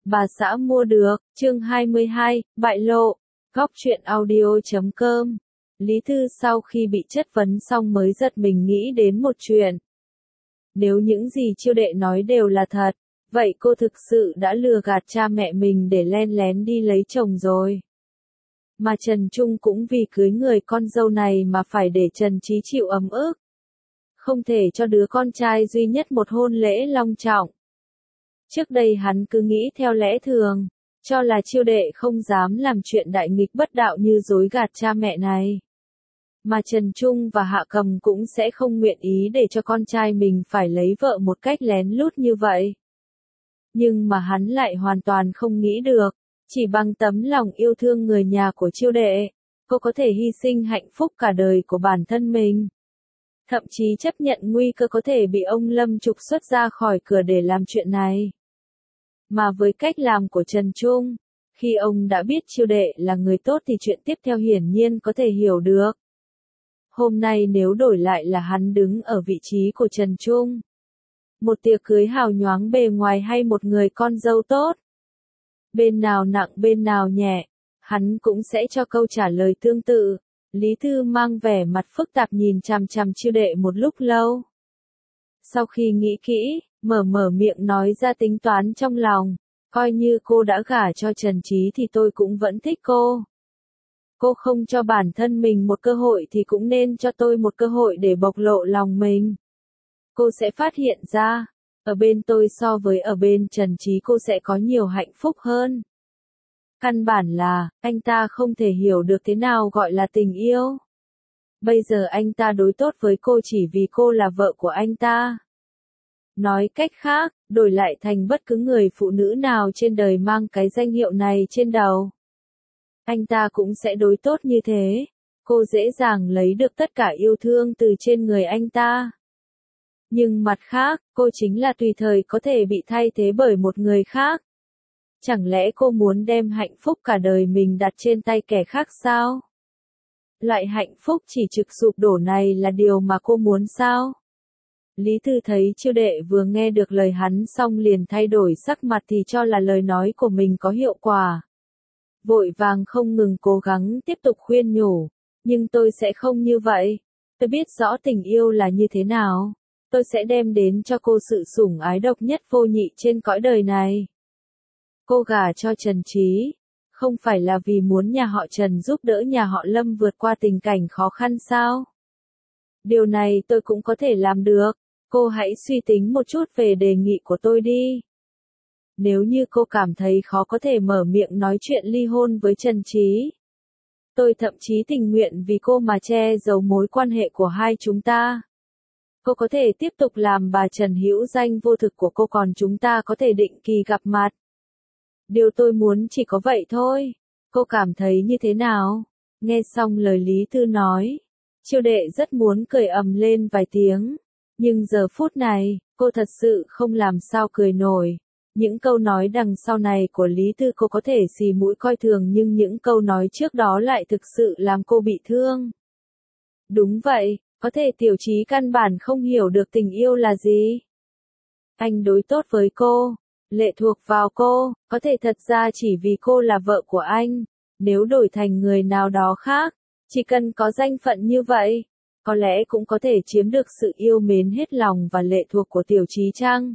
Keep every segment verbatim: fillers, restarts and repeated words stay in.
Bà xã mua được, chương hai mươi hai, bại lộ, góc truyện audio chấm com. Lý Thư sau khi bị chất vấn xong mới giật mình nghĩ đến một chuyện. Nếu những gì Chiêu Đệ nói đều là thật, vậy cô thực sự đã lừa gạt cha mẹ mình để len lén đi lấy chồng rồi. Mà Trần Trung cũng vì cưới người con dâu này mà phải để Trần Trí chịu ấm ức. Không thể cho đứa con trai duy nhất một hôn lễ long trọng. Trước đây hắn cứ nghĩ theo lẽ thường, cho là Chiêu Đệ không dám làm chuyện đại nghịch bất đạo như dối gạt cha mẹ này. Mà Trần Trung và Hạ Cầm cũng sẽ không nguyện ý để cho con trai mình phải lấy vợ một cách lén lút như vậy. Nhưng mà hắn lại hoàn toàn không nghĩ được, chỉ bằng tấm lòng yêu thương người nhà của Chiêu Đệ, cô có thể hy sinh hạnh phúc cả đời của bản thân mình. Thậm chí chấp nhận nguy cơ có thể bị ông Lâm trục xuất ra khỏi cửa để làm chuyện này. Mà với cách làm của Trần Trung, khi ông đã biết Chiêu Đệ là người tốt thì chuyện tiếp theo hiển nhiên có thể hiểu được. Hôm nay nếu đổi lại là hắn đứng ở vị trí của Trần Trung, một tiệc cưới hào nhoáng bề ngoài hay một người con dâu tốt, bên nào nặng bên nào nhẹ, hắn cũng sẽ cho câu trả lời tương tự. Lý Thư mang vẻ mặt phức tạp nhìn chằm chằm Chiêu Đệ một lúc lâu. Sau khi nghĩ kỹ, mở mở miệng nói ra tính toán trong lòng, coi như cô đã gả cho Trần Trí thì tôi cũng vẫn thích cô. Cô không cho bản thân mình một cơ hội thì cũng nên cho tôi một cơ hội để bộc lộ lòng mình. Cô sẽ phát hiện ra, ở bên tôi so với ở bên Trần Trí cô sẽ có nhiều hạnh phúc hơn. Căn bản là, anh ta không thể hiểu được thế nào gọi là tình yêu. Bây giờ anh ta đối tốt với cô chỉ vì cô là vợ của anh ta. Nói cách khác, đổi lại thành bất cứ người phụ nữ nào trên đời mang cái danh hiệu này trên đầu, anh ta cũng sẽ đối tốt như thế. Cô dễ dàng lấy được tất cả yêu thương từ trên người anh ta. Nhưng mặt khác, cô chính là tùy thời có thể bị thay thế bởi một người khác. Chẳng lẽ cô muốn đem hạnh phúc cả đời mình đặt trên tay kẻ khác sao? Loại hạnh phúc chỉ trực sụp đổ này là điều mà cô muốn sao? Lý Thư thấy Chiêu Đệ vừa nghe được lời hắn xong liền thay đổi sắc mặt thì cho là lời nói của mình có hiệu quả. Vội vàng không ngừng cố gắng tiếp tục khuyên nhủ, nhưng tôi sẽ không như vậy. Tôi biết rõ tình yêu là như thế nào. Tôi sẽ đem đến cho cô sự sủng ái độc nhất vô nhị trên cõi đời này. Cô gả cho Trần Trí, không phải là vì muốn nhà họ Trần giúp đỡ nhà họ Lâm vượt qua tình cảnh khó khăn sao? Điều này tôi cũng có thể làm được. Cô hãy suy tính một chút về đề nghị của tôi đi. Nếu như cô cảm thấy khó có thể mở miệng nói chuyện ly hôn với Trần Trí, tôi thậm chí tình nguyện vì cô mà che giấu mối quan hệ của hai chúng ta. Cô có thể tiếp tục làm bà Trần hữu danh vô thực của cô, còn chúng ta có thể định kỳ gặp mặt. Điều tôi muốn chỉ có vậy thôi. Cô cảm thấy như thế nào? Nghe xong lời Lý Thư nói, Chiêu Đệ rất muốn cười ầm lên vài tiếng. Nhưng giờ phút này, cô thật sự không làm sao cười nổi. Những câu nói đằng sau này của Lý Thư cô có thể xì mũi coi thường, nhưng những câu nói trước đó lại thực sự làm cô bị thương. Đúng vậy, có thể Tiểu Trí căn bản không hiểu được tình yêu là gì. Anh đối tốt với cô, lệ thuộc vào cô, có thể thật ra chỉ vì cô là vợ của anh. Nếu đổi thành người nào đó khác, chỉ cần có danh phận như vậy, có lẽ cũng có thể chiếm được sự yêu mến hết lòng và lệ thuộc của Tiểu Trí chăng?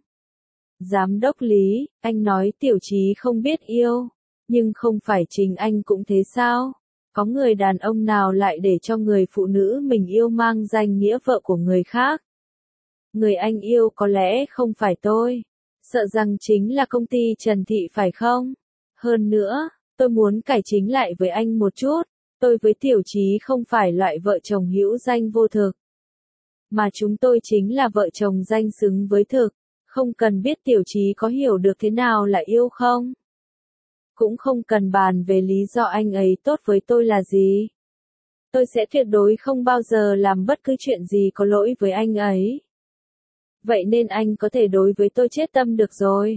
Giám đốc Lý, anh nói Tiểu Trí không biết yêu, nhưng không phải chính anh cũng thế sao? Có người đàn ông nào lại để cho người phụ nữ mình yêu mang danh nghĩa vợ của người khác? Người anh yêu có lẽ không phải tôi, sợ rằng chính là công ty Trần Thị phải không? Hơn nữa, tôi muốn cải chính lại với anh một chút. Tôi với Tiểu Trí không phải loại vợ chồng hữu danh vô thực, mà chúng tôi chính là vợ chồng danh xứng với thực. Không cần biết Tiểu Trí có hiểu được thế nào là yêu không? Cũng không cần bàn về lý do anh ấy tốt với tôi là gì. Tôi sẽ tuyệt đối không bao giờ làm bất cứ chuyện gì có lỗi với anh ấy. Vậy nên anh có thể đối với tôi chết tâm được rồi.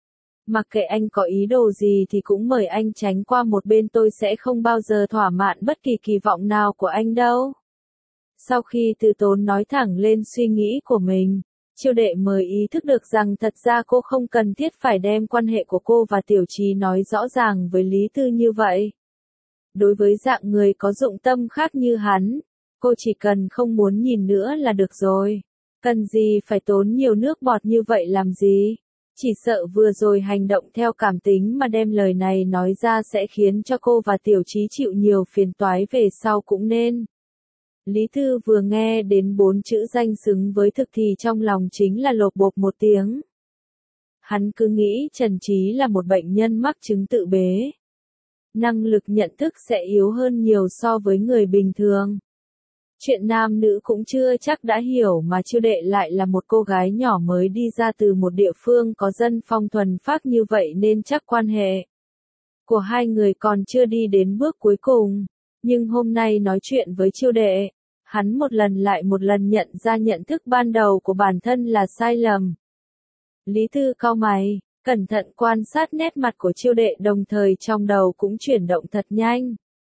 Mặc kệ anh có ý đồ gì thì cũng mời anh tránh qua một bên, tôi sẽ không bao giờ thỏa mãn bất kỳ kỳ vọng nào của anh đâu. Sau khi Từ Tốn nói thẳng lên suy nghĩ của mình, Chiêu đệ mới ý thức được rằng thật ra cô không cần thiết phải đem quan hệ của cô và Tiểu Chí nói rõ ràng với Lý Tư như vậy. Đối với dạng người có dụng tâm khác như hắn, cô chỉ cần không muốn nhìn nữa là được rồi. Cần gì phải tốn nhiều nước bọt như vậy làm gì? Chỉ sợ vừa rồi hành động theo cảm tính mà đem lời này nói ra sẽ khiến cho cô và Tiểu Chí chịu nhiều phiền toái về sau cũng nên. Lý Tư vừa nghe đến bốn chữ danh xứng với thực thì trong lòng chính là lột bột một tiếng. Hắn cứ nghĩ Trần Chí là một bệnh nhân mắc chứng tự bế. Năng lực nhận thức sẽ yếu hơn nhiều so với người bình thường. Chuyện nam nữ cũng chưa chắc đã hiểu mà Chiêu đệ lại là một cô gái nhỏ mới đi ra từ một địa phương có dân phong thuần phác như vậy nên chắc quan hệ của hai người còn chưa đi đến bước cuối cùng. Nhưng hôm nay nói chuyện với Chiêu đệ, hắn một lần lại một lần nhận ra nhận thức ban đầu của bản thân là sai lầm. Lý Tư cau mày, cẩn thận quan sát nét mặt của Chiêu đệ đồng thời trong đầu cũng chuyển động thật nhanh.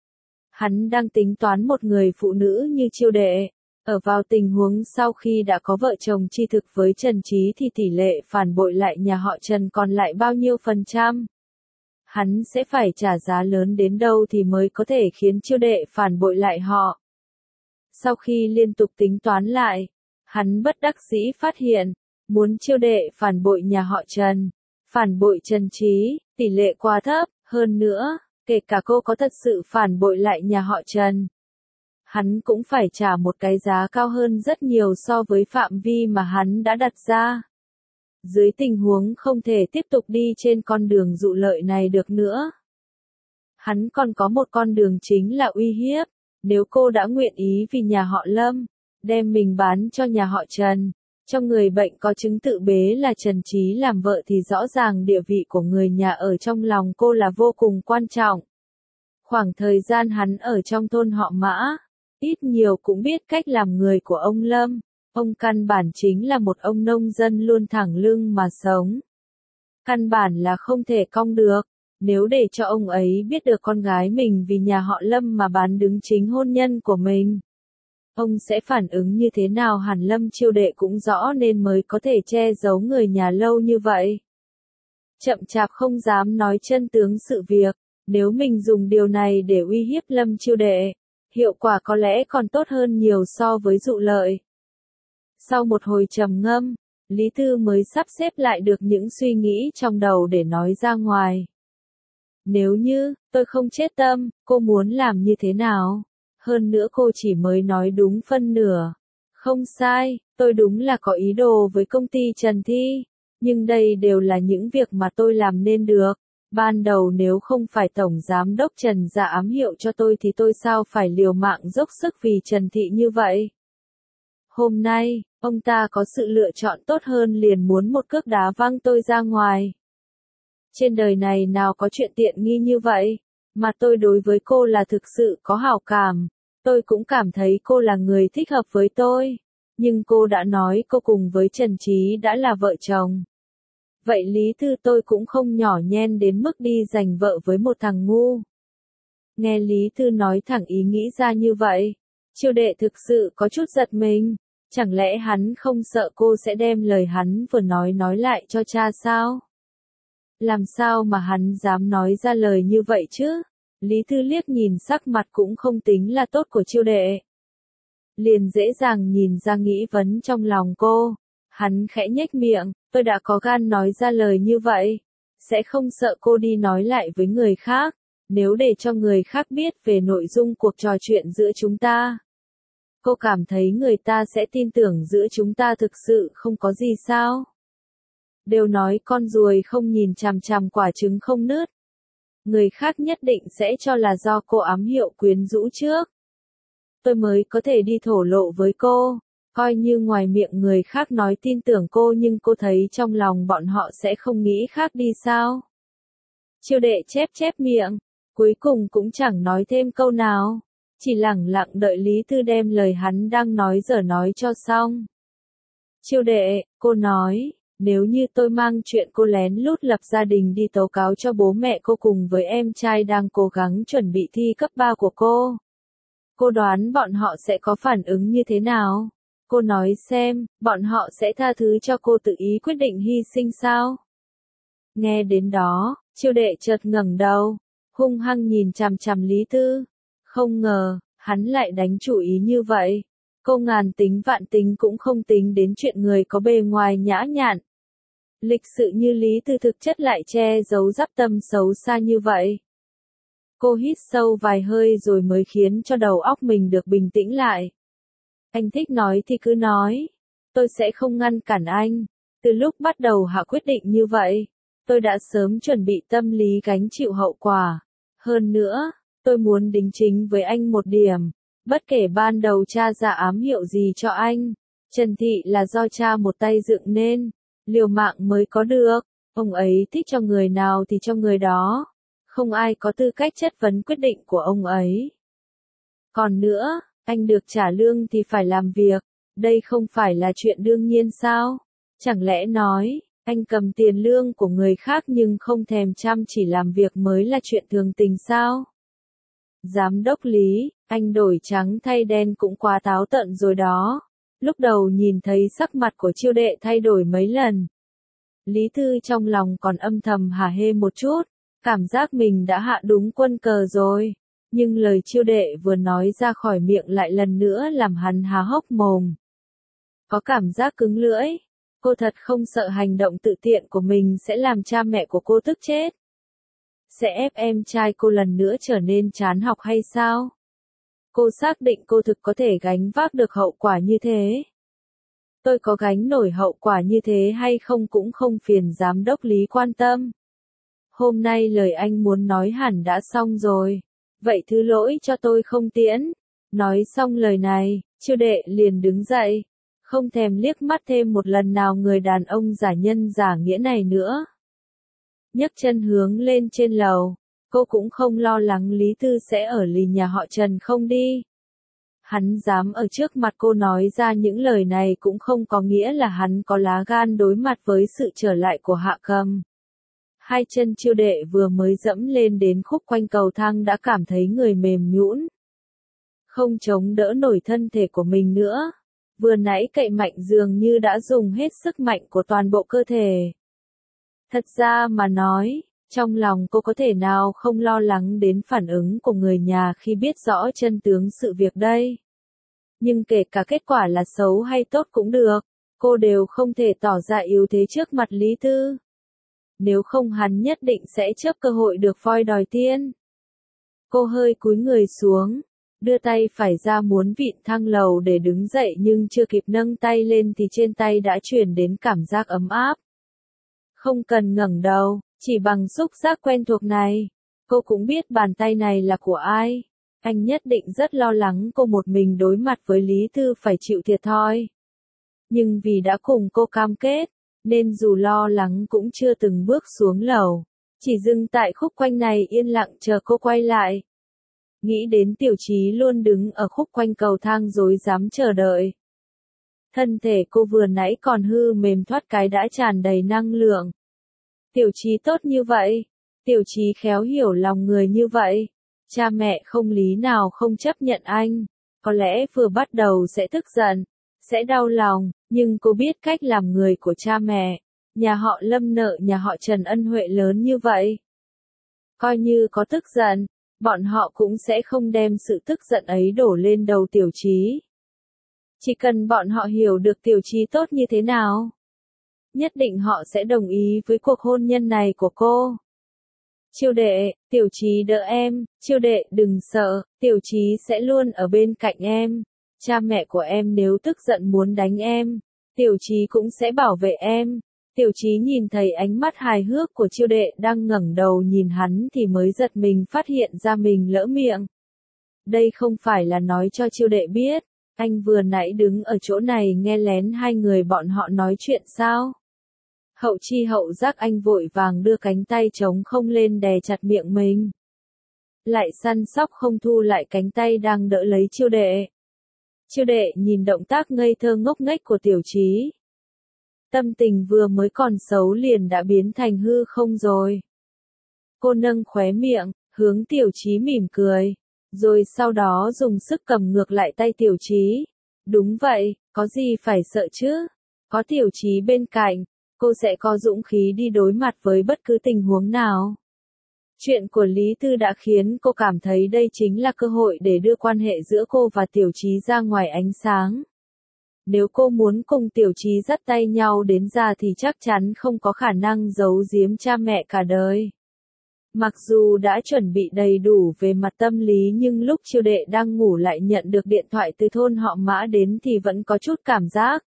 Hắn đang tính toán một người phụ nữ như Chiêu đệ, ở vào tình huống sau khi đã có vợ chồng tri thực với Trần Chí thì tỷ lệ phản bội lại nhà họ Trần còn lại bao nhiêu phần trăm. Hắn sẽ phải trả giá lớn đến đâu thì mới có thể khiến Chiêu đệ phản bội lại họ. Sau khi liên tục tính toán lại, hắn bất đắc dĩ phát hiện, muốn Chiêu đệ phản bội nhà họ Trần, phản bội Trần Chí, tỷ lệ quá thấp, hơn nữa, kể cả cô có thật sự phản bội lại nhà họ Trần, hắn cũng phải trả một cái giá cao hơn rất nhiều so với phạm vi mà hắn đã đặt ra. Dưới tình huống không thể tiếp tục đi trên con đường dụ lợi này được nữa. Hắn còn có một con đường chính là uy hiếp, nếu cô đã nguyện ý vì nhà họ Lâm, đem mình bán cho nhà họ Trần, cho người bệnh có chứng tự bế là Trần Chí làm vợ thì rõ ràng địa vị của người nhà ở trong lòng cô là vô cùng quan trọng. Khoảng thời gian hắn ở trong thôn họ Mã, ít nhiều cũng biết cách làm người của ông Lâm, ông căn bản chính là một ông nông dân luôn thẳng lưng mà sống. Căn bản là không thể cong được, nếu để cho ông ấy biết được con gái mình vì nhà họ Lâm mà bán đứng chính hôn nhân của mình. Ông sẽ phản ứng như thế nào hẳn Lâm Chiêu đệ cũng rõ nên mới có thể che giấu người nhà lâu như vậy. Chậm chạp không dám nói chân tướng sự việc, nếu mình dùng điều này để uy hiếp Lâm Chiêu đệ, hiệu quả có lẽ còn tốt hơn nhiều so với dụ lợi. Sau một hồi trầm ngâm, Lý Tư mới sắp xếp lại được những suy nghĩ trong đầu để nói ra ngoài. Nếu như, tôi không chết tâm, cô muốn làm như thế nào? Hơn nữa cô chỉ mới nói đúng phân nửa. Không sai, tôi đúng là có ý đồ với công ty Trần Thi. Nhưng đây đều là những việc mà tôi làm nên được. Ban đầu nếu không phải Tổng Giám đốc Trần ra ám hiệu cho tôi thì tôi sao phải liều mạng dốc sức vì Trần Thị như vậy? Hôm nay, ông ta có sự lựa chọn tốt hơn liền muốn một cước đá văng tôi ra ngoài. Trên đời này nào có chuyện tiện nghi như vậy, mà tôi đối với cô là thực sự có hảo cảm. Tôi cũng cảm thấy cô là người thích hợp với tôi. Nhưng cô đã nói cô cùng với Trần Chí đã là vợ chồng. Vậy Lý Tư tôi cũng không nhỏ nhen đến mức đi giành vợ với một thằng ngu. Nghe Lý Tư nói thẳng ý nghĩ ra như vậy, Chiêu đệ thực sự có chút giật mình. Chẳng lẽ hắn không sợ cô sẽ đem lời hắn vừa nói nói lại cho cha sao? Làm sao mà hắn dám nói ra lời như vậy chứ? Lý Tư liếc nhìn sắc mặt cũng không tính là tốt của Chiêu đệ. Liền dễ dàng nhìn ra nghĩ vấn trong lòng cô. Hắn khẽ nhếch miệng, tôi đã có gan nói ra lời như vậy. Sẽ không sợ cô đi nói lại với người khác. Nếu để cho người khác biết về nội dung cuộc trò chuyện giữa chúng ta. Cô cảm thấy người ta sẽ tin tưởng giữa chúng ta thực sự không có gì sao? Đều nói con ruồi không nhìn chằm chằm quả trứng không nứt. Người khác nhất định sẽ cho là do cô ám hiệu quyến rũ trước. Tôi mới có thể đi thổ lộ với cô, coi như ngoài miệng người khác nói tin tưởng cô nhưng cô thấy trong lòng bọn họ sẽ không nghĩ khác đi sao? Chiêu đệ chép chép miệng, cuối cùng cũng chẳng nói thêm câu nào, chỉ lẳng lặng đợi Lý Tư đem lời hắn đang nói dở nói cho xong. Chiêu đệ, cô nói. Nếu như tôi mang chuyện cô lén lút lập gia đình đi tố cáo cho bố mẹ cô cùng với em trai đang cố gắng chuẩn bị thi cấp ba của cô. Cô đoán bọn họ sẽ có phản ứng như thế nào? Cô nói xem, bọn họ sẽ tha thứ cho cô tự ý quyết định hy sinh sao? Nghe đến đó, Chiêu Đệ chợt ngẩng đầu, hung hăng nhìn chằm chằm Lý Tư. Không ngờ, hắn lại đánh chủ ý như vậy. Cô ngàn tính vạn tính cũng không tính đến chuyện người có bề ngoài nhã nhặn. Lịch sự như Lý Tư thực chất lại che giấu giáp tâm xấu xa như vậy. Cô hít sâu vài hơi rồi mới khiến cho đầu óc mình được bình tĩnh lại. Anh thích nói thì cứ nói. Tôi sẽ không ngăn cản anh. Từ lúc bắt đầu hạ quyết định như vậy, tôi đã sớm chuẩn bị tâm lý gánh chịu hậu quả. Hơn nữa, tôi muốn đính chính với anh một điểm. Bất kể ban đầu cha ra ám hiệu gì cho anh, Trần Thị là do cha một tay dựng nên, liều mạng mới có được. Ông ấy thích cho người nào thì cho người đó. Không ai có tư cách chất vấn quyết định của ông ấy. Còn nữa, anh được trả lương thì phải làm việc. Đây không phải là chuyện đương nhiên sao? Chẳng lẽ nói, anh cầm tiền lương của người khác nhưng không thèm chăm chỉ làm việc mới là chuyện thường tình sao? Giám đốc Lý, anh đổi trắng thay đen cũng quá táo tợn rồi đó. Lúc đầu nhìn thấy sắc mặt của Chiêu Đệ thay đổi mấy lần. Lý Thư trong lòng còn âm thầm hả hê một chút, cảm giác mình đã hạ đúng quân cờ rồi. Nhưng lời Chiêu Đệ vừa nói ra khỏi miệng lại lần nữa làm hắn há hốc mồm. Có cảm giác cứng lưỡi. Cô thật không sợ hành động tự tiện của mình sẽ làm cha mẹ của cô tức chết. Sẽ ép em trai cô lần nữa trở nên chán học hay sao? Cô xác định cô thực có thể gánh vác được hậu quả như thế. Tôi có gánh nổi hậu quả như thế hay không cũng không phiền giám đốc Lý quan tâm. Hôm nay lời anh muốn nói hẳn đã xong rồi. Vậy thứ lỗi cho tôi không tiễn. Nói xong lời này, Chiêu Đệ liền đứng dậy. Không thèm liếc mắt thêm một lần nào người đàn ông giả nhân giả nghĩa này nữa. Nhấc chân hướng lên trên lầu. Cô cũng không lo lắng Lý Tư sẽ ở lì nhà họ Trần không đi. Hắn dám ở trước mặt cô nói ra những lời này cũng không có nghĩa là hắn có lá gan đối mặt với sự trở lại của Hạ Cầm. Hai chân Chiêu Đệ vừa mới dẫm lên đến khúc quanh cầu thang đã cảm thấy người mềm nhũn. Không chống đỡ nổi thân thể của mình nữa. Vừa nãy cậy mạnh dường như đã dùng hết sức mạnh của toàn bộ cơ thể. Thật ra mà nói, trong lòng cô có thể nào không lo lắng đến phản ứng của người nhà khi biết rõ chân tướng sự việc đây. Nhưng kể cả kết quả là xấu hay tốt cũng được, cô đều không thể tỏ ra yếu thế trước mặt Lý Tư. Nếu không hắn nhất định sẽ chớp cơ hội được voi đòi tiên. Cô hơi cúi người xuống, đưa tay phải ra muốn vịn thang lầu để đứng dậy nhưng chưa kịp nâng tay lên thì trên tay đã truyền đến cảm giác ấm áp. Không cần ngẩng đầu, chỉ bằng xúc giác quen thuộc này, cô cũng biết bàn tay này là của ai. Anh nhất định rất lo lắng cô một mình đối mặt với Lý Tư phải chịu thiệt thòi. Nhưng vì đã cùng cô cam kết, nên dù lo lắng cũng chưa từng bước xuống lầu, chỉ dừng tại khúc quanh này yên lặng chờ cô quay lại. Nghĩ đến Tiểu Chí luôn đứng ở khúc quanh cầu thang rối rắm chờ đợi. Thân thể cô vừa nãy còn hư mềm thoát cái đã tràn đầy năng lượng. Tiểu Chí tốt như vậy, Tiểu Chí khéo hiểu lòng người như vậy, cha mẹ không lý nào không chấp nhận anh, có lẽ vừa bắt đầu sẽ tức giận, sẽ đau lòng, nhưng cô biết cách làm người của cha mẹ, nhà họ Lâm nợ nhà họ Trần ân huệ lớn như vậy. Coi như có tức giận, bọn họ cũng sẽ không đem sự tức giận ấy đổ lên đầu Tiểu Chí. Chỉ cần bọn họ hiểu được Tiểu Chí tốt như thế nào, nhất định họ sẽ đồng ý với cuộc hôn nhân này của cô. Chiêu Đệ, Tiểu Chí đỡ em, Chiêu Đệ đừng sợ, Tiểu Chí sẽ luôn ở bên cạnh em. Cha mẹ của em nếu tức giận muốn đánh em, Tiểu Chí cũng sẽ bảo vệ em. Tiểu Chí nhìn thấy ánh mắt hài hước của Chiêu Đệ đang ngẩng đầu nhìn hắn thì mới giật mình phát hiện ra mình lỡ miệng. Đây không phải là nói cho Chiêu Đệ biết, anh vừa nãy đứng ở chỗ này nghe lén hai người bọn họ nói chuyện sao? Hậu chi hậu giác anh vội vàng đưa cánh tay trống không lên đè chặt miệng mình. Lại săn sóc không thu lại cánh tay đang đỡ lấy Chiêu Đệ. Chiêu Đệ nhìn động tác ngây thơ ngốc nghếch của Tiểu Chí. Tâm tình vừa mới còn xấu liền đã biến thành hư không rồi. Cô nâng khóe miệng, hướng Tiểu Chí mỉm cười, rồi sau đó dùng sức cầm ngược lại tay Tiểu Chí. Đúng vậy, có gì phải sợ chứ? Có Tiểu Chí bên cạnh, cô sẽ có dũng khí đi đối mặt với bất cứ tình huống nào. Chuyện của Lý Tư đã khiến cô cảm thấy đây chính là cơ hội để đưa quan hệ giữa cô và Tiểu Chí ra ngoài ánh sáng. Nếu cô muốn cùng Tiểu Chí dắt tay nhau đến già thì chắc chắn không có khả năng giấu giếm cha mẹ cả đời. Mặc dù đã chuẩn bị đầy đủ về mặt tâm lý nhưng lúc Chiêu Đệ đang ngủ lại nhận được điện thoại từ thôn họ Mã đến thì vẫn có chút cảm giác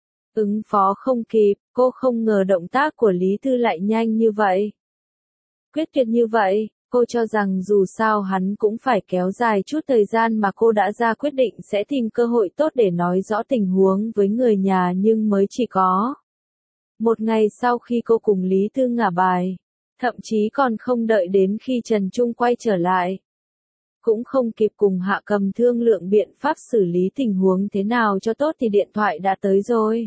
ứng phó không kịp, cô không ngờ động tác của Lý Tư lại nhanh như vậy. Quyết tuyệt như vậy, cô cho rằng dù sao hắn cũng phải kéo dài chút thời gian mà cô đã ra quyết định sẽ tìm cơ hội tốt để nói rõ tình huống với người nhà nhưng mới chỉ có. Một ngày sau khi cô cùng Lý Tư ngả bài, thậm chí còn không đợi đến khi Trần Trung quay trở lại. Cũng không kịp cùng Hạ Cầm thương lượng biện pháp xử lý tình huống thế nào cho tốt thì điện thoại đã tới rồi.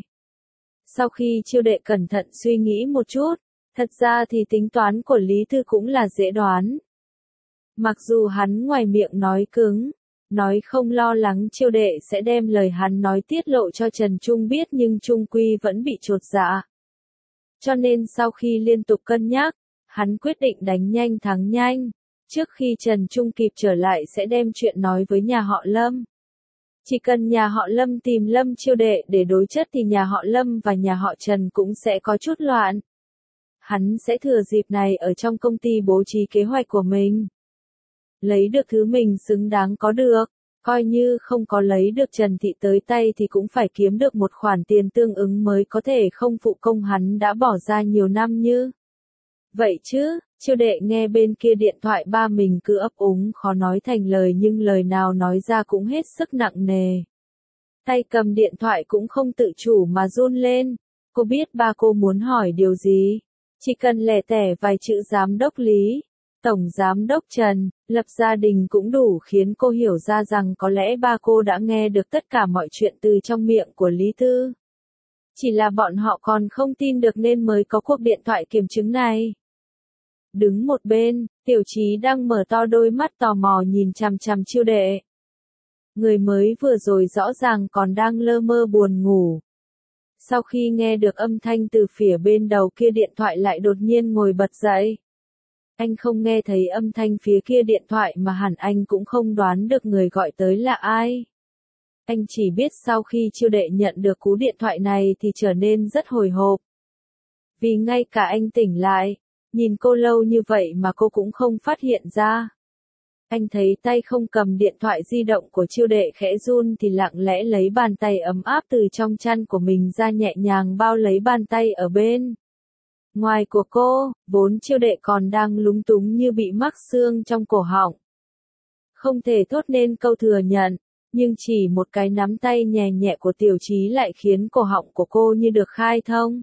Sau khi Chiêu Đệ cẩn thận suy nghĩ một chút, thật ra thì tính toán của Lý Tư cũng là dễ đoán. Mặc dù hắn ngoài miệng nói cứng, nói không lo lắng Chiêu Đệ sẽ đem lời hắn nói tiết lộ cho Trần Trung biết nhưng Trung Quy vẫn bị chột dạ. Cho nên sau khi liên tục cân nhắc, hắn quyết định đánh nhanh thắng nhanh. Trước khi Trần Trung kịp trở lại sẽ đem chuyện nói với nhà họ Lâm. Chỉ cần nhà họ Lâm tìm Lâm Chiêu Đệ để đối chất thì nhà họ Lâm và nhà họ Trần cũng sẽ có chút loạn. Hắn sẽ thừa dịp này ở trong công ty bố trí kế hoạch của mình. Lấy được thứ mình xứng đáng có được, coi như không có lấy được Trần Thị tới tay thì cũng phải kiếm được một khoản tiền tương ứng mới có thể không phụ công hắn đã bỏ ra nhiều năm như. Vậy chứ, Chiêu Đệ nghe bên kia điện thoại ba mình cứ ấp úng khó nói thành lời nhưng lời nào nói ra cũng hết sức nặng nề. Tay cầm điện thoại cũng không tự chủ mà run lên, cô biết ba cô muốn hỏi điều gì. Chỉ cần lẻ tẻ vài chữ giám đốc Lý, tổng giám đốc Trần, lập gia đình cũng đủ khiến cô hiểu ra rằng có lẽ ba cô đã nghe được tất cả mọi chuyện từ trong miệng của Lý Tư. Chỉ là bọn họ còn không tin được nên mới có cuộc điện thoại kiểm chứng này. Đứng một bên, Tiểu Chí đang mở to đôi mắt tò mò nhìn chằm chằm Chiêu Đệ. Người mới vừa rồi rõ ràng còn đang lơ mơ buồn ngủ. Sau khi nghe được âm thanh từ phía bên đầu kia điện thoại lại đột nhiên ngồi bật dậy. Anh không nghe thấy âm thanh phía kia điện thoại mà hẳn anh cũng không đoán được người gọi tới là ai. Anh chỉ biết sau khi Chiêu Đệ nhận được cú điện thoại này thì trở nên rất hồi hộp. Vì ngay cả anh tỉnh lại, nhìn cô lâu như vậy mà cô cũng không phát hiện ra. Anh thấy tay không cầm điện thoại di động của Chiêu Đệ khẽ run thì lặng lẽ lấy bàn tay ấm áp từ trong chăn của mình ra nhẹ nhàng bao lấy bàn tay ở bên ngoài của cô, vốn Chiêu Đệ còn đang lúng túng như bị mắc xương trong cổ họng. Không thể thốt nên câu thừa nhận, nhưng chỉ một cái nắm tay nhẹ nhẹ của Tiểu Chí lại khiến cổ họng của cô như được khai thông.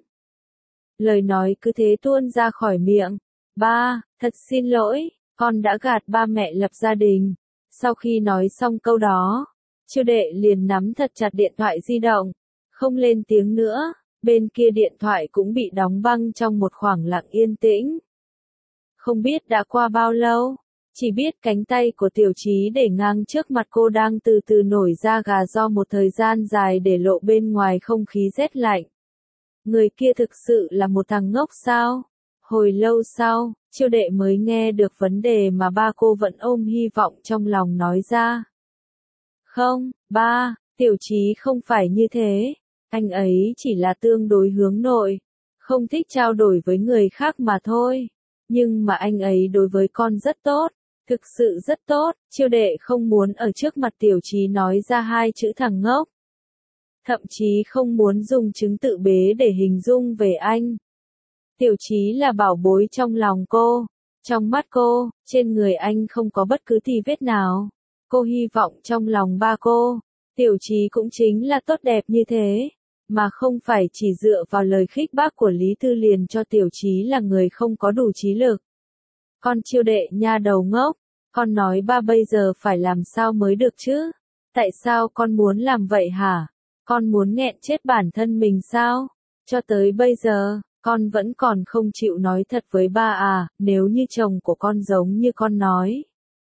Lời nói cứ thế tuôn ra khỏi miệng. Ba, thật xin lỗi, con đã gạt ba mẹ lập gia đình. Sau khi nói xong câu đó, Chiêu Đệ liền nắm thật chặt điện thoại di động, không lên tiếng nữa, bên kia điện thoại cũng bị đóng băng trong một khoảng lặng yên tĩnh. Không biết đã qua bao lâu, chỉ biết cánh tay của Tiểu Chí để ngang trước mặt cô đang từ từ nổi da gà do một thời gian dài để lộ bên ngoài không khí rét lạnh. Người kia thực sự là một thằng ngốc sao? Hồi lâu sau, Chiêu Đệ mới nghe được vấn đề mà ba cô vẫn ôm hy vọng trong lòng nói ra. Không, ba, Tiểu Chí không phải như thế. Anh ấy chỉ là tương đối hướng nội, không thích trao đổi với người khác mà thôi. Nhưng mà anh ấy đối với con rất tốt, thực sự rất tốt. Chiêu Đệ không muốn ở trước mặt Tiểu Chí nói ra hai chữ thằng ngốc. Thậm chí không muốn dùng chứng tự bế để hình dung về anh. Tiểu Chí là bảo bối trong lòng cô. Trong mắt cô, trên người anh không có bất cứ tì vết nào. Cô hy vọng trong lòng ba cô, Tiểu Chí cũng chính là tốt đẹp như thế. Mà không phải chỉ dựa vào lời khích bác của Lý Tư liền cho Tiểu Chí là người không có đủ trí lực. Con Chiêu Đệ nha đầu ngốc, con nói ba bây giờ phải làm sao mới được chứ? Tại sao con muốn làm vậy hả? Con muốn nghẹn chết bản thân mình sao? Cho tới bây giờ, con vẫn còn không chịu nói thật với ba à, nếu như chồng của con giống như con nói.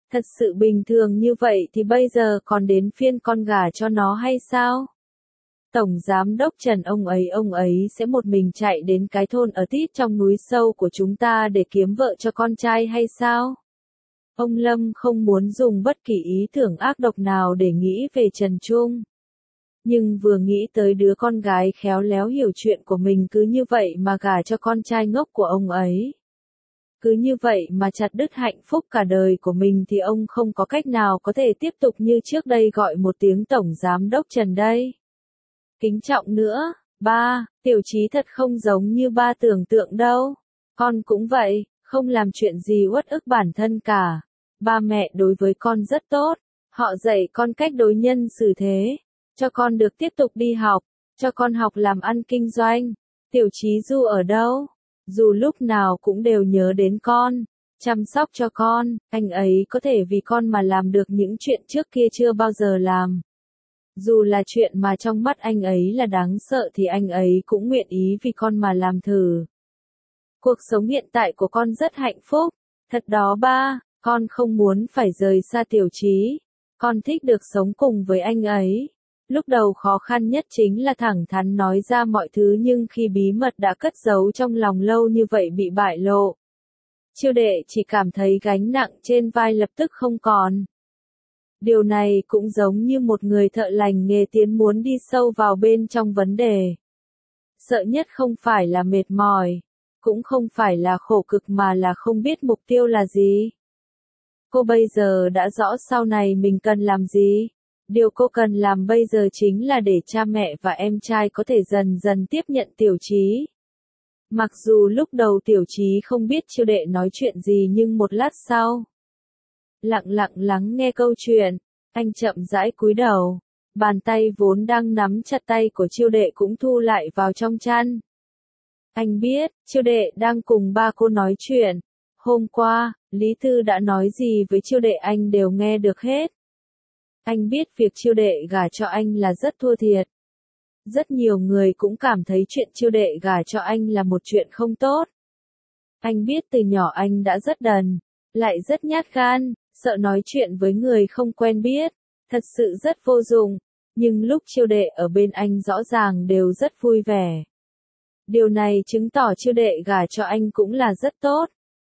Thật sự bình thường như vậy thì bây giờ còn đến phiên con gả cho nó hay sao? Tổng giám đốc Trần ông ấy ông ấy sẽ một mình chạy đến cái thôn ở tít trong núi sâu của chúng ta để kiếm vợ cho con trai hay sao? Ông Lâm không muốn dùng bất kỳ ý tưởng ác độc nào để nghĩ về Trần Trung. Nhưng vừa nghĩ tới đứa con gái khéo léo hiểu chuyện của mình cứ như vậy mà gả cho con trai ngốc của ông ấy. Cứ như vậy mà chặt đứt hạnh phúc cả đời của mình thì ông không có cách nào có thể tiếp tục như trước đây gọi một tiếng Tổng Giám đốc Trần đây. Kính trọng nữa, ba, Tiểu Chí thật không giống như ba tưởng tượng đâu. Con cũng vậy, không làm chuyện gì uất ức bản thân cả. Ba mẹ đối với con rất tốt, họ dạy con cách đối nhân xử thế, cho con được tiếp tục đi học, cho con học làm ăn kinh doanh. Tiểu Chí dù ở đâu, dù lúc nào cũng đều nhớ đến con, chăm sóc cho con, anh ấy có thể vì con mà làm được những chuyện trước kia chưa bao giờ làm. Dù là chuyện mà trong mắt anh ấy là đáng sợ thì anh ấy cũng nguyện ý vì con mà làm thử. Cuộc sống hiện tại của con rất hạnh phúc, thật đó ba, con không muốn phải rời xa Tiểu Chí, con thích được sống cùng với anh ấy. Lúc đầu khó khăn nhất chính là thẳng thắn nói ra mọi thứ nhưng khi bí mật đã cất giấu trong lòng lâu như vậy bị bại lộ. Chiêu đệ chỉ cảm thấy gánh nặng trên vai lập tức không còn. Điều này cũng giống như một người thợ lành nghề tiến muốn đi sâu vào bên trong vấn đề. Sợ nhất không phải là mệt mỏi, cũng không phải là khổ cực mà là không biết mục tiêu là gì. Cô bây giờ đã rõ sau này mình cần làm gì. Điều cô cần làm bây giờ chính là để cha mẹ và em trai có thể dần dần tiếp nhận Tiểu Chí. Mặc dù lúc đầu Tiểu Chí không biết chiêu đệ nói chuyện gì nhưng một lát sau, lặng lặng lắng nghe câu chuyện, anh chậm rãi cúi đầu, bàn tay vốn đang nắm chặt tay của chiêu đệ cũng thu lại vào trong chăn. Anh biết, chiêu đệ đang cùng ba cô nói chuyện. Hôm qua, Lý Thư đã nói gì với chiêu đệ anh đều nghe được hết. Anh biết việc chiêu đệ gả cho anh là rất thua thiệt. Rất nhiều người cũng cảm thấy chuyện chiêu đệ gả cho anh là một chuyện không tốt. Anh biết từ nhỏ anh đã rất đần, lại rất nhát gan, sợ nói chuyện với người không quen biết, thật sự rất vô dụng, nhưng lúc chiêu đệ ở bên anh rõ ràng đều rất vui vẻ. Điều này chứng tỏ chiêu đệ gả cho anh cũng là rất tốt.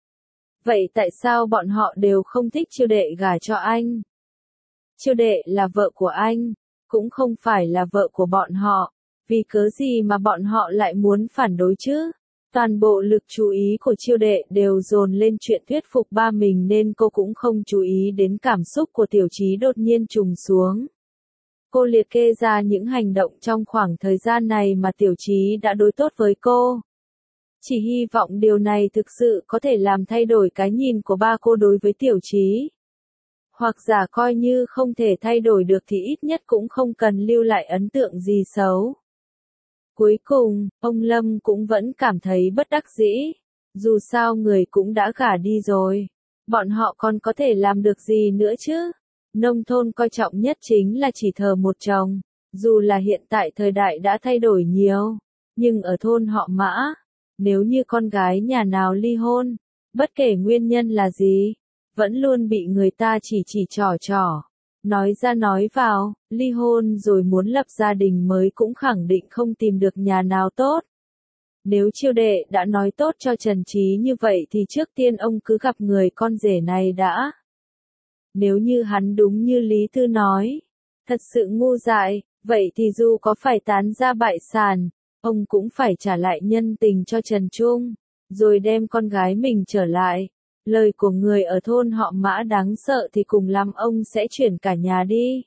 Vậy tại sao bọn họ đều không thích chiêu đệ gả cho anh? Chiêu đệ là vợ của anh, cũng không phải là vợ của bọn họ, vì cớ gì mà bọn họ lại muốn phản đối chứ? Toàn bộ lực chú ý của chiêu đệ đều dồn lên chuyện thuyết phục ba mình nên cô cũng không chú ý đến cảm xúc của Tiểu Chí đột nhiên trùng xuống. Cô liệt kê ra những hành động trong khoảng thời gian này mà Tiểu Chí đã đối tốt với cô. Chỉ hy vọng điều này thực sự có thể làm thay đổi cái nhìn của ba cô đối với Tiểu Chí. Hoặc giả coi như không thể thay đổi được thì ít nhất cũng không cần lưu lại ấn tượng gì xấu. Cuối cùng, ông Lâm cũng vẫn cảm thấy bất đắc dĩ. Dù sao người cũng đã gả đi rồi. Bọn họ còn có thể làm được gì nữa chứ? Nông thôn coi trọng nhất chính là chỉ thờ một chồng. Dù là hiện tại thời đại đã thay đổi nhiều. Nhưng ở thôn họ Mã, nếu như con gái nhà nào ly hôn, bất kể nguyên nhân là gì, vẫn luôn bị người ta chỉ chỉ trỏ trỏ. Nói ra nói vào, ly hôn rồi muốn lập gia đình mới cũng khẳng định không tìm được nhà nào tốt. Nếu chiêu đệ đã nói tốt cho Trần Chí như vậy thì trước tiên ông cứ gặp người con rể này đã. Nếu như hắn đúng như Lý Thư nói, thật sự ngu dại, vậy thì dù có phải tán ra bại sản, ông cũng phải trả lại nhân tình cho Trần Trung, rồi đem con gái mình trở lại. Lời của người ở thôn họ Mã đáng sợ thì cùng lắm ông sẽ chuyển cả nhà đi.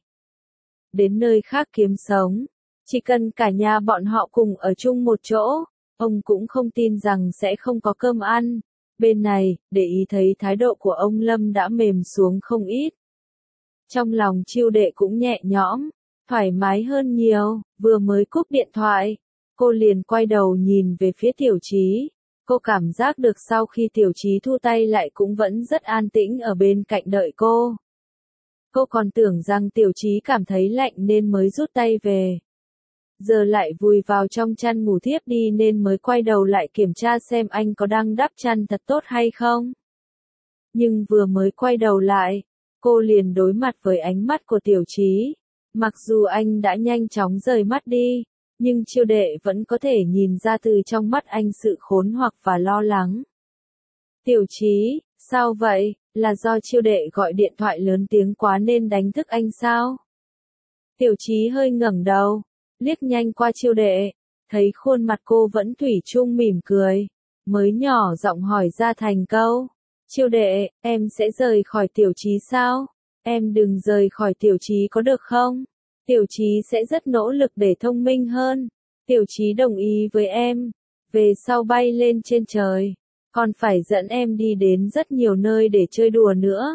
Đến nơi khác kiếm sống. Chỉ cần cả nhà bọn họ cùng ở chung một chỗ, ông cũng không tin rằng sẽ không có cơm ăn. Bên này, để ý thấy thái độ của ông Lâm đã mềm xuống không ít. Trong lòng chiêu đệ cũng nhẹ nhõm, thoải mái hơn nhiều, vừa mới cúp điện thoại. Cô liền quay đầu nhìn về phía Tiểu Chí. Cô cảm giác được sau khi Tiểu Chí thu tay lại cũng vẫn rất an tĩnh ở bên cạnh đợi cô. Cô còn tưởng rằng Tiểu Chí cảm thấy lạnh nên mới rút tay về. Giờ lại vùi vào trong chăn ngủ thiếp đi nên mới quay đầu lại kiểm tra xem anh có đang đắp chăn thật tốt hay không. Nhưng vừa mới quay đầu lại, Cô liền đối mặt với ánh mắt của Tiểu Chí. Mặc dù anh đã nhanh chóng rời mắt đi, nhưng Chiêu Đệ vẫn có thể nhìn ra từ trong mắt anh sự khốn hoặc và lo lắng. Tiểu Chí, sao vậy, là do Chiêu Đệ gọi điện thoại lớn tiếng quá nên đánh thức anh sao? Tiểu Chí hơi ngẩng đầu, liếc nhanh qua Chiêu Đệ, thấy khuôn mặt cô vẫn thủy chung mỉm cười, mới nhỏ giọng hỏi ra thành câu. Chiêu Đệ, em sẽ rời khỏi Tiểu Chí sao? Em đừng rời khỏi Tiểu Chí có được không? Tiểu Chí sẽ rất nỗ lực để thông minh hơn. Tiểu Chí đồng ý với em. Về sau bay lên trên trời. Còn phải dẫn em đi đến rất nhiều nơi để chơi đùa nữa.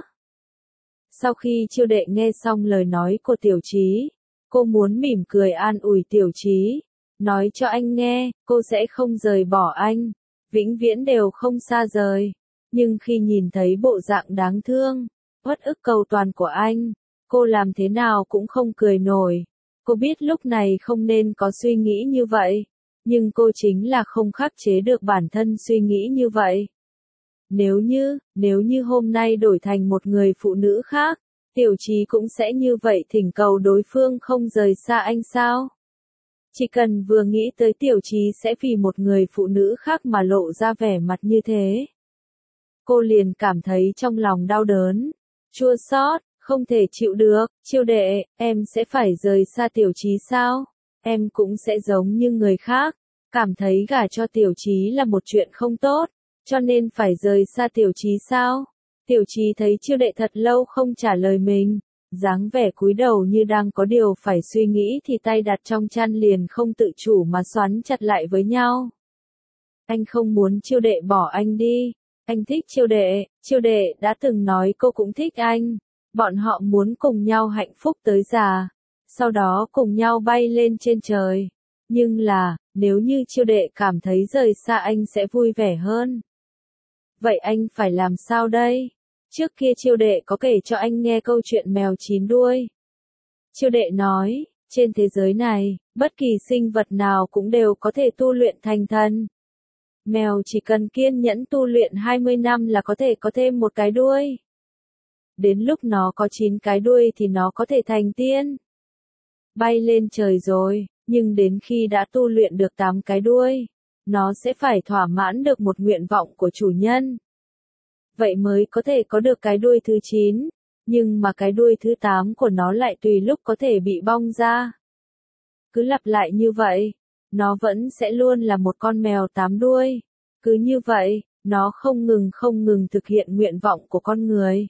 Sau khi Chiêu Đệ nghe xong lời nói của Tiểu Chí, cô muốn mỉm cười an ủi Tiểu Chí, nói cho anh nghe, cô sẽ không rời bỏ anh, vĩnh viễn đều không xa rời. Nhưng khi nhìn thấy bộ dạng đáng thương, uất ức cầu toàn của anh, cô làm thế nào cũng không cười nổi. Cô biết lúc này không nên có suy nghĩ như vậy, nhưng cô chính là không khắc chế được bản thân suy nghĩ như vậy. Nếu như, nếu như hôm nay đổi thành một người phụ nữ khác, Tiểu Chí cũng sẽ như vậy thỉnh cầu đối phương không rời xa anh sao? Chỉ cần vừa nghĩ tới Tiểu Chí sẽ vì một người phụ nữ khác mà lộ ra vẻ mặt như thế. Cô liền cảm thấy trong lòng đau đớn, chua xót, không thể chịu được. Chiêu Đệ, em sẽ phải rời xa Tiểu Chí sao? Em cũng sẽ giống như người khác, cảm thấy gả cho Tiểu Chí là một chuyện không tốt, cho nên phải rời xa Tiểu Chí sao? Tiểu Chí thấy Chiêu Đệ thật lâu không trả lời mình, dáng vẻ cúi đầu như đang có điều phải suy nghĩ thì tay đặt trong chăn liền không tự chủ mà xoắn chặt lại với nhau. Anh không muốn Chiêu Đệ bỏ anh đi. Anh thích Chiêu Đệ, Chiêu Đệ đã từng nói cô cũng thích anh. Bọn họ muốn cùng nhau hạnh phúc tới già, sau đó cùng nhau bay lên trên trời. Nhưng là, nếu như Chiêu Đệ cảm thấy rời xa anh sẽ vui vẻ hơn. Vậy anh phải làm sao đây? Trước kia Chiêu Đệ có kể cho anh nghe câu chuyện mèo chín đuôi. Chiêu Đệ nói, trên thế giới này, bất kỳ sinh vật nào cũng đều có thể tu luyện thành thần. Mèo chỉ cần kiên nhẫn tu luyện hai mươi năm là có thể có thêm một cái đuôi. Đến lúc nó có chín cái đuôi thì nó có thể thành tiên. Bay lên trời rồi, nhưng đến khi đã tu luyện được tám cái đuôi, nó sẽ phải thỏa mãn được một nguyện vọng của chủ nhân. Vậy mới có thể có được cái đuôi thứ chín, nhưng mà cái đuôi thứ tám của nó lại tùy lúc có thể bị bong ra. Cứ lặp lại như vậy, nó vẫn sẽ luôn là một con mèo tám đuôi. Cứ như vậy, nó không ngừng không ngừng thực hiện nguyện vọng của con người.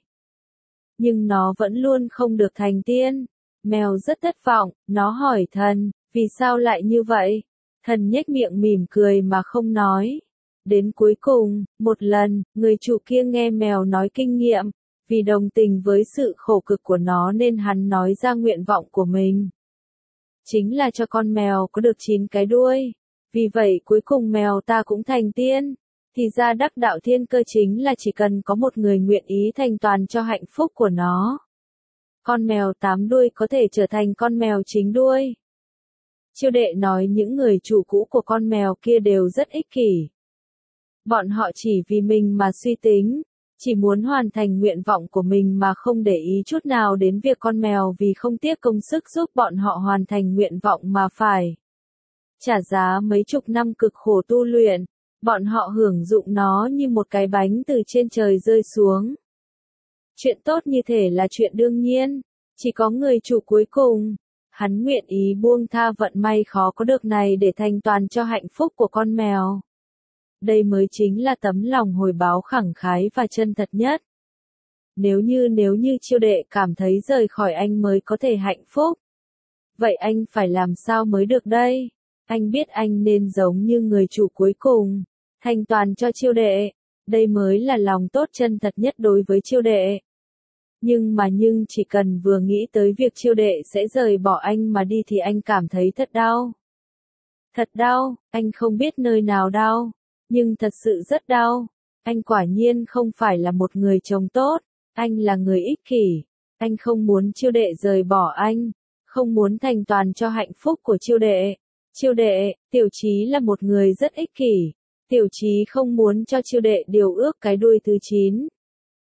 Nhưng nó vẫn luôn không được thành tiên. Mèo rất thất vọng, nó hỏi thần, vì sao lại như vậy? Thần nhếch miệng mỉm cười mà không nói. Đến cuối cùng, một lần, người chủ kia nghe mèo nói kinh nghiệm, vì đồng tình với sự khổ cực của nó nên hắn nói ra nguyện vọng của mình. Chính là cho con mèo có được chín cái đuôi. Vì vậy cuối cùng mèo ta cũng thành tiên. Thì ra đắc đạo thiên cơ chính là chỉ cần có một người nguyện ý thành toàn cho hạnh phúc của nó. Con mèo tám đuôi có thể trở thành con mèo chín đuôi. Chiêu Đệ nói những người chủ cũ của con mèo kia đều rất ích kỷ. Bọn họ chỉ vì mình mà suy tính, chỉ muốn hoàn thành nguyện vọng của mình mà không để ý chút nào đến việc con mèo vì không tiếc công sức giúp bọn họ hoàn thành nguyện vọng mà phải trả giá mấy chục năm cực khổ tu luyện. Bọn họ hưởng dụng nó như một cái bánh từ trên trời rơi xuống. Chuyện tốt như thể là chuyện đương nhiên, chỉ có người chủ cuối cùng, hắn nguyện ý buông tha vận may khó có được này để thành toàn cho hạnh phúc của con mèo. Đây mới chính là tấm lòng hồi báo khẳng khái và chân thật nhất. Nếu như nếu như Chiêu Đệ cảm thấy rời khỏi anh mới có thể hạnh phúc, vậy anh phải làm sao mới được đây? Anh biết anh nên giống như người chủ cuối cùng, thành toàn cho Chiêu Đệ, đây mới là lòng tốt chân thật nhất đối với Chiêu Đệ. Nhưng mà nhưng chỉ cần vừa nghĩ tới việc Chiêu Đệ sẽ rời bỏ anh mà đi thì anh cảm thấy thật đau. Thật đau, anh không biết nơi nào đau, nhưng thật sự rất đau. Anh quả nhiên không phải là một người chồng tốt, anh là người ích kỷ. Anh không muốn Chiêu Đệ rời bỏ anh, không muốn thành toàn cho hạnh phúc của Chiêu Đệ. Chiêu Đệ, Tiểu Chí là một người rất ích kỷ. Tiểu Chí không muốn cho Chiêu Đệ điều ước cái đuôi thứ chín.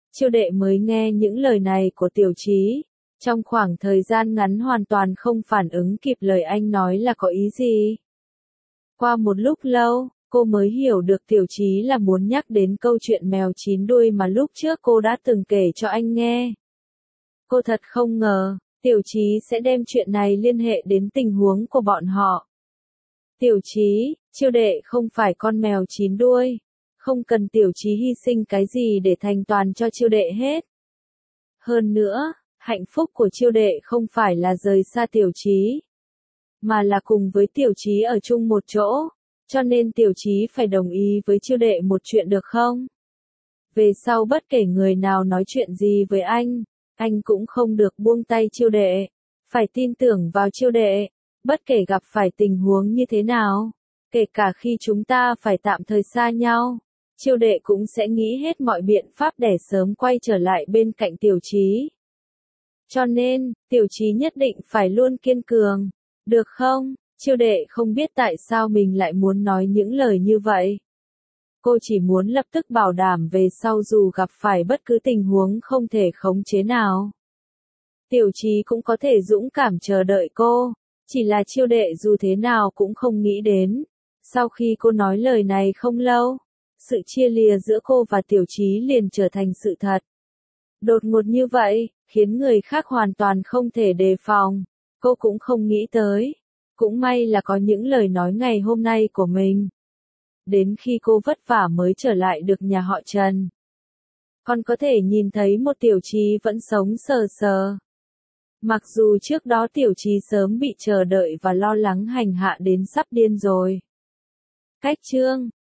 Chiêu đệ mới nghe những lời này của Tiểu Chí. Trong khoảng thời gian ngắn hoàn toàn không phản ứng kịp lời anh nói là có ý gì. Qua một lúc lâu, cô mới hiểu được Tiểu Chí là muốn nhắc đến câu chuyện mèo chín đuôi mà lúc trước cô đã từng kể cho anh nghe. Cô thật không ngờ, Tiểu Chí sẽ đem chuyện này liên hệ đến tình huống của bọn họ. Tiểu Chí, chiêu đệ không phải con mèo chín đuôi. Không cần Tiểu Chí hy sinh cái gì để thành toàn cho chiêu đệ hết. Hơn nữa, hạnh phúc của chiêu đệ không phải là rời xa Tiểu Chí, mà là cùng với Tiểu Chí ở chung một chỗ, cho nên Tiểu Chí phải đồng ý với chiêu đệ một chuyện được không? Về sau bất kể người nào nói chuyện gì với anh, anh cũng không được buông tay chiêu đệ, phải tin tưởng vào chiêu đệ, bất kể gặp phải tình huống như thế nào, kể cả khi chúng ta phải tạm thời xa nhau, chiêu đệ cũng sẽ nghĩ hết mọi biện pháp để sớm quay trở lại bên cạnh Tiểu Chí. Cho nên, Tiểu Chí nhất định phải luôn kiên cường, được không? Chiêu đệ không biết tại sao mình lại muốn nói những lời như vậy. Cô chỉ muốn lập tức bảo đảm về sau dù gặp phải bất cứ tình huống không thể khống chế nào. Tiểu Chí cũng có thể dũng cảm chờ đợi cô, chỉ là chiêu đệ dù thế nào cũng không nghĩ đến. Sau khi cô nói lời này không lâu, sự chia lìa giữa cô và Tiểu Chí liền trở thành sự thật. Đột ngột như vậy, khiến người khác hoàn toàn không thể đề phòng, cô cũng không nghĩ tới. Cũng may là có những lời nói ngày hôm nay của mình. Đến khi cô vất vả mới trở lại được nhà họ Trần. Còn có thể nhìn thấy một Tiểu Chí vẫn sống sờ sờ. Mặc dù trước đó Tiểu Chí sớm bị chờ đợi và lo lắng hành hạ đến sắp điên rồi. Cách chương